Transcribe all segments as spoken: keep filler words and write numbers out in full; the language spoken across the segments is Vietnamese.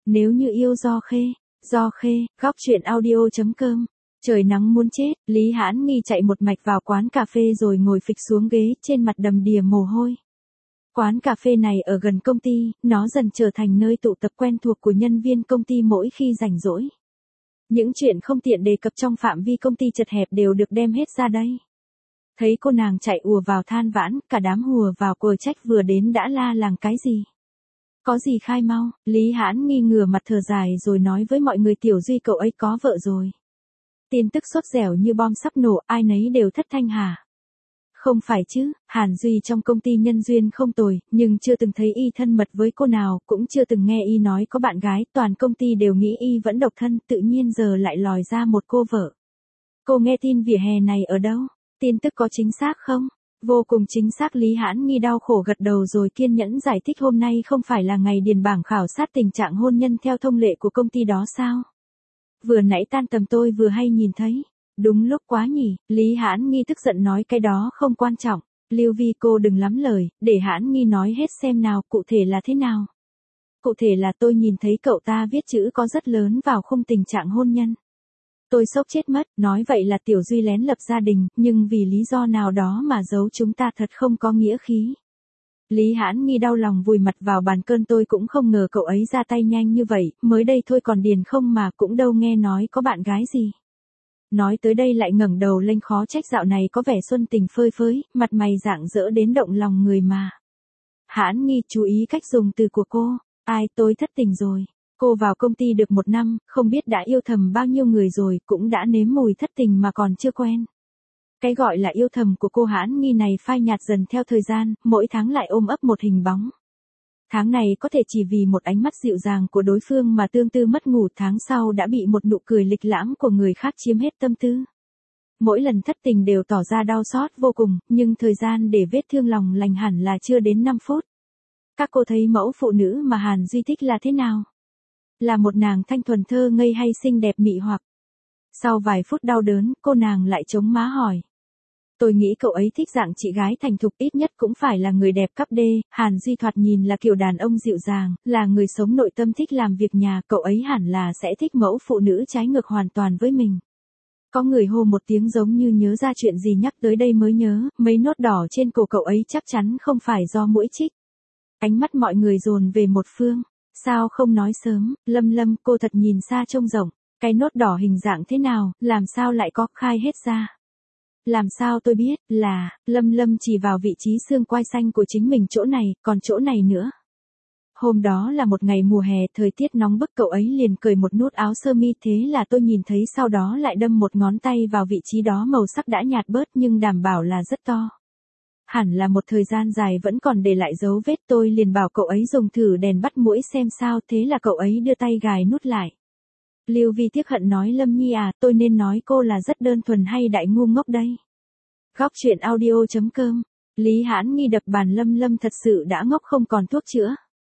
Nếu như yêu Do Khê, Do Khê, góc truyện audio chấm com. Trời nắng muốn chết, Lý Hãn Nghi chạy một mạch vào quán cà phê rồi ngồi phịch xuống ghế, trên mặt đầm đìa mồ hôi. Quán cà phê này ở gần công ty, nó dần trở thành nơi tụ tập quen thuộc của nhân viên công ty mỗi khi rảnh rỗi. Những chuyện không tiện đề cập trong phạm vi công ty chật hẹp đều được đem hết ra đây. Thấy cô nàng chạy ùa vào than vãn, cả đám hùa vào quờ trách vừa đến đã la làng cái gì. Có gì khai mau, Lý Hãn Nghi ngửa mặt thở dài rồi nói với mọi người Tiểu Duy cậu ấy có vợ rồi. Tin tức sốt dẻo như bom sắp nổ, ai nấy đều thất thanh hả? Không phải chứ, Hàn Duy trong công ty nhân duyên không tồi, nhưng chưa từng thấy y thân mật với cô nào, cũng chưa từng nghe y nói có bạn gái, toàn công ty đều nghĩ y vẫn độc thân, tự nhiên giờ lại lòi ra một cô vợ. Cô nghe tin vỉa hè này ở đâu? Tin tức có chính xác không? Vô cùng chính xác. Lý Hãn Nghi đau khổ gật đầu rồi kiên nhẫn giải thích hôm nay không phải là ngày điền bảng khảo sát tình trạng hôn nhân theo thông lệ của công ty đó sao? Vừa nãy tan tầm tôi vừa hay nhìn thấy. Đúng lúc quá nhỉ, Lý Hãn Nghi tức giận nói cái đó không quan trọng. Lưu Vi cô đừng lắm lời, để Hãn Nghi nói hết xem nào, cụ thể là thế nào? Cụ thể là tôi nhìn thấy cậu ta viết chữ có rất lớn vào khung tình trạng hôn nhân. Tôi sốc chết mất, nói vậy là Tiểu Duy lén lập gia đình, nhưng vì lý do nào đó mà giấu chúng ta thật không có nghĩa khí. Lý Hãn Nghi đau lòng vùi mặt vào bàn cơn, tôi cũng không ngờ cậu ấy ra tay nhanh như vậy, mới đây thôi còn điền không mà cũng đâu nghe nói có bạn gái gì. Nói tới đây lại ngẩng đầu lên, khó trách dạo này có vẻ xuân tình phơi phới, mặt mày rạng rỡ đến động lòng người mà. Hãn Nghi chú ý cách dùng từ của cô, ai tôi thất tình rồi. Cô vào công ty được một năm, không biết đã yêu thầm bao nhiêu người rồi, cũng đã nếm mùi thất tình mà còn chưa quen. Cái gọi là yêu thầm của cô Hãn Nghi này phai nhạt dần theo thời gian, mỗi tháng lại ôm ấp một hình bóng. Tháng này có thể chỉ vì một ánh mắt dịu dàng của đối phương mà tương tư mất ngủ, tháng sau đã bị một nụ cười lịch lãm của người khác chiếm hết tâm tư. Mỗi lần thất tình đều tỏ ra đau xót vô cùng, nhưng thời gian để vết thương lòng lành hẳn là chưa đến năm phút. Các cô thấy mẫu phụ nữ mà Hàn Duy thích là thế nào? Là một nàng thanh thuần thơ ngây hay xinh đẹp mị hoặc? Sau vài phút đau đớn, cô nàng lại chống má hỏi. Tôi nghĩ cậu ấy thích dạng chị gái thành thục, ít nhất cũng phải là người đẹp cấp D. Hàn Duy thoạt nhìn là kiểu đàn ông dịu dàng, là người sống nội tâm, thích làm việc nhà, cậu ấy hẳn là sẽ thích mẫu phụ nữ trái ngược hoàn toàn với mình. Có người hô một tiếng giống như nhớ ra chuyện gì, nhắc tới đây mới nhớ, mấy nốt đỏ trên cổ cậu ấy chắc chắn không phải do mũi chích. Ánh mắt mọi người dồn về một phương. Sao không nói sớm, Lâm Lâm, cô thật nhìn xa trông rộng, cái nốt đỏ hình dạng thế nào, làm sao lại có, khai hết ra. Làm sao tôi biết, là, Lâm Lâm chỉ vào vị trí xương quai xanh của chính mình, chỗ này, còn chỗ này nữa. Hôm đó là một ngày mùa hè, thời tiết nóng bức, cậu ấy liền cởi một nút áo sơ mi, thế là tôi nhìn thấy, sau đó lại đâm một ngón tay vào vị trí đó, màu sắc đã nhạt bớt nhưng đảm bảo là rất to. Hẳn là một thời gian dài vẫn còn để lại dấu vết, tôi liền bảo cậu ấy dùng thử đèn bắt muỗi xem sao, thế là cậu ấy đưa tay gài nút lại. Lưu Vi tiếc hận nói, Lâm Nhi à, tôi nên nói cô là rất đơn thuần hay đại ngu ngốc đây? Góc truyện audio chấm com. Lý Hãn Nghi đập bàn, Lâm Lâm thật sự đã ngốc không còn thuốc chữa.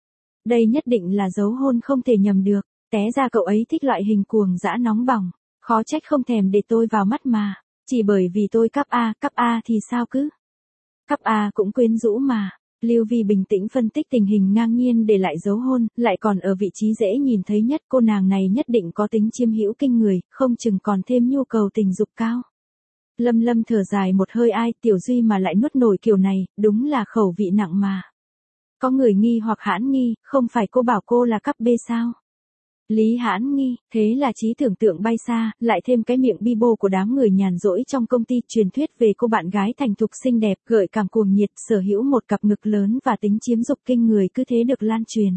Đây nhất định là dấu hôn không thể nhầm được, té ra cậu ấy thích loại hình cuồng dã nóng bỏng, khó trách không thèm để tôi vào mắt mà, chỉ bởi vì tôi cấp A, cấp A thì sao cứ? Cấp A cũng quyến rũ mà. Lưu Vi bình tĩnh phân tích tình hình, ngang nhiên để lại dấu hôn, lại còn ở vị trí dễ nhìn thấy nhất, cô nàng này nhất định có tính chiêm hữu kinh người, không chừng còn thêm nhu cầu tình dục cao. Lâm Lâm thở dài một hơi, ai, Tiểu Duy mà lại nuốt nổi kiểu này, đúng là khẩu vị nặng mà. Có người nghi hoặc, Hãn Nghi, không phải cô bảo cô là cấp B sao? Lý Hãn Nghi, thế là trí tưởng tượng bay xa, lại thêm cái miệng bi bô của đám người nhàn rỗi trong công ty, truyền thuyết về cô bạn gái thành thục xinh đẹp, gợi cảm cuồng nhiệt, sở hữu một cặp ngực lớn và tính chiếm dục kinh người cứ thế được lan truyền.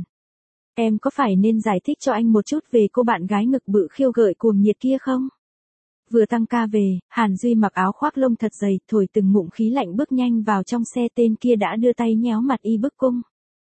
Em có phải nên giải thích cho anh một chút về cô bạn gái ngực bự khiêu gợi cuồng nhiệt kia không? Vừa tăng ca về, Hàn Duy mặc áo khoác lông thật dày, thổi từng ngụm khí lạnh bước nhanh vào trong xe, tên kia đã đưa tay nhéo mặt y bức cung.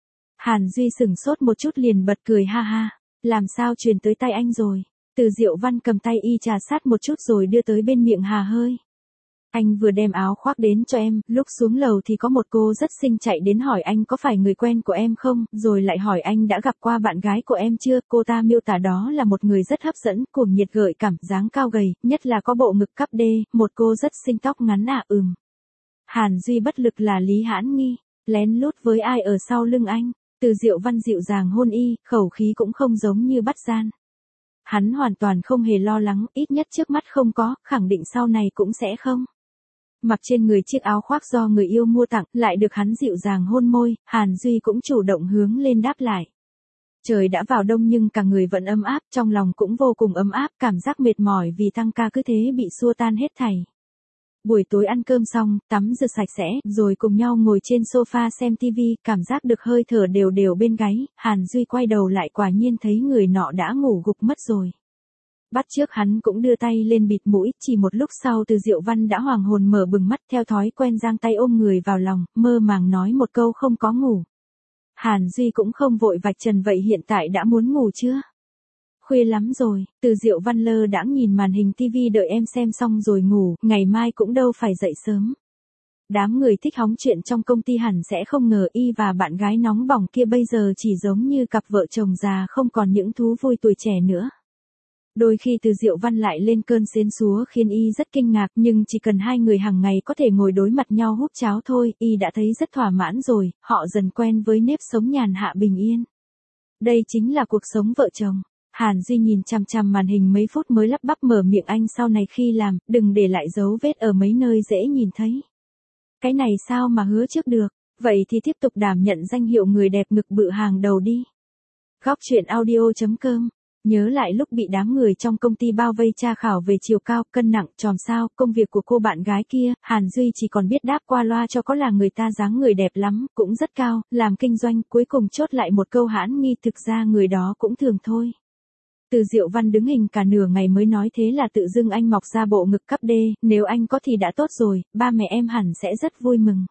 Hàn Duy sửng sốt một chút liền bật cười ha ha. Làm sao truyền tới tay anh rồi? Từ Diệu Văn cầm tay y trà sát một chút rồi đưa tới bên miệng hà hơi. Anh vừa đem áo khoác đến cho em, lúc xuống lầu thì có một cô rất xinh chạy đến hỏi anh có phải người quen của em không, rồi lại hỏi anh đã gặp qua bạn gái của em chưa, cô ta miêu tả đó là một người rất hấp dẫn, cuồng nhiệt gợi cảm, dáng cao gầy, nhất là có bộ ngực cấp D, một cô rất xinh, tóc ngắn à, ừm. Hàn Duy bất lực là Lý Hãn Nghi, lén lút với ai ở sau lưng anh. Từ Diệu Văn dịu dàng hôn y, khẩu khí cũng không giống như bắt gian. Hắn hoàn toàn không hề lo lắng, ít nhất trước mắt không có, khẳng định sau này cũng sẽ không. Mặc trên người chiếc áo khoác do người yêu mua tặng, lại được hắn dịu dàng hôn môi, Hàn Duy cũng chủ động hướng lên đáp lại. Trời đã vào đông nhưng cả người vẫn ấm áp, trong lòng cũng vô cùng ấm áp, cảm giác mệt mỏi vì tăng ca cứ thế bị xua tan hết thảy. Buổi tối ăn cơm xong, tắm rửa sạch sẽ, rồi cùng nhau ngồi trên sofa xem tivi, cảm giác được hơi thở đều đều bên gáy, Hàn Duy quay đầu lại quả nhiên thấy người nọ đã ngủ gục mất rồi. Bắt trước hắn cũng đưa tay lên bịt mũi, chỉ một lúc sau Từ Diệu Văn đã hoàng hồn mở bừng mắt, theo thói quen giang tay ôm người vào lòng, mơ màng nói một câu không có ngủ. Hàn Duy cũng không vội vạch trần vậy hiện tại đã muốn ngủ chưa? Khuya lắm rồi, Từ Diệu Văn lơ đãng nhìn màn hình tivi đợi em xem xong rồi ngủ, ngày mai cũng đâu phải dậy sớm. Đám người thích hóng chuyện trong công ty hẳn sẽ không ngờ y và bạn gái nóng bỏng kia bây giờ chỉ giống như cặp vợ chồng già không còn những thú vui tuổi trẻ nữa. Đôi khi Từ Diệu Văn lại lên cơn sến súa khiến y rất kinh ngạc, nhưng chỉ cần hai người hàng ngày có thể ngồi đối mặt nhau húp cháo thôi, y đã thấy rất thỏa mãn rồi, họ dần quen với nếp sống nhàn hạ bình yên. Đây chính là cuộc sống vợ chồng. Hàn Duy nhìn chằm chằm màn hình mấy phút mới lắp bắp mở miệng anh sau này khi làm, đừng để lại dấu vết ở mấy nơi dễ nhìn thấy. Cái này sao mà hứa trước được, vậy thì tiếp tục đảm nhận danh hiệu người đẹp ngực bự hàng đầu đi. Góc truyện audio chấm com. Nhớ lại lúc bị đám người trong công ty bao vây tra khảo về chiều cao, cân nặng, tròm sao, công việc của cô bạn gái kia, Hàn Duy chỉ còn biết đáp qua loa cho có là người ta dáng người đẹp lắm, cũng rất cao, làm kinh doanh, cuối cùng chốt lại một câu hãn nghi thực ra người đó cũng thường thôi. Từ Diệu Văn đứng hình cả nửa ngày mới nói thế là tự dưng anh mọc ra bộ ngực cấp D, nếu anh có thì đã tốt rồi, ba mẹ em hẳn sẽ rất vui mừng.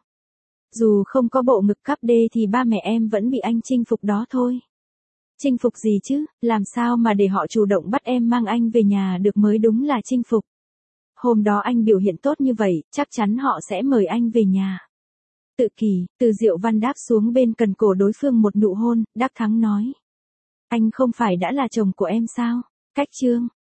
Dù không có bộ ngực cấp D thì ba mẹ em vẫn bị anh chinh phục đó thôi. Chinh phục gì chứ, làm sao mà để họ chủ động bắt em mang anh về nhà được mới đúng là chinh phục. Hôm đó anh biểu hiện tốt như vậy, chắc chắn họ sẽ mời anh về nhà. Tự kỳ, Từ Diệu Văn đáp xuống bên cần cổ đối phương một nụ hôn, đắc thắng nói. Anh không phải đã là chồng của em sao? Cách chương.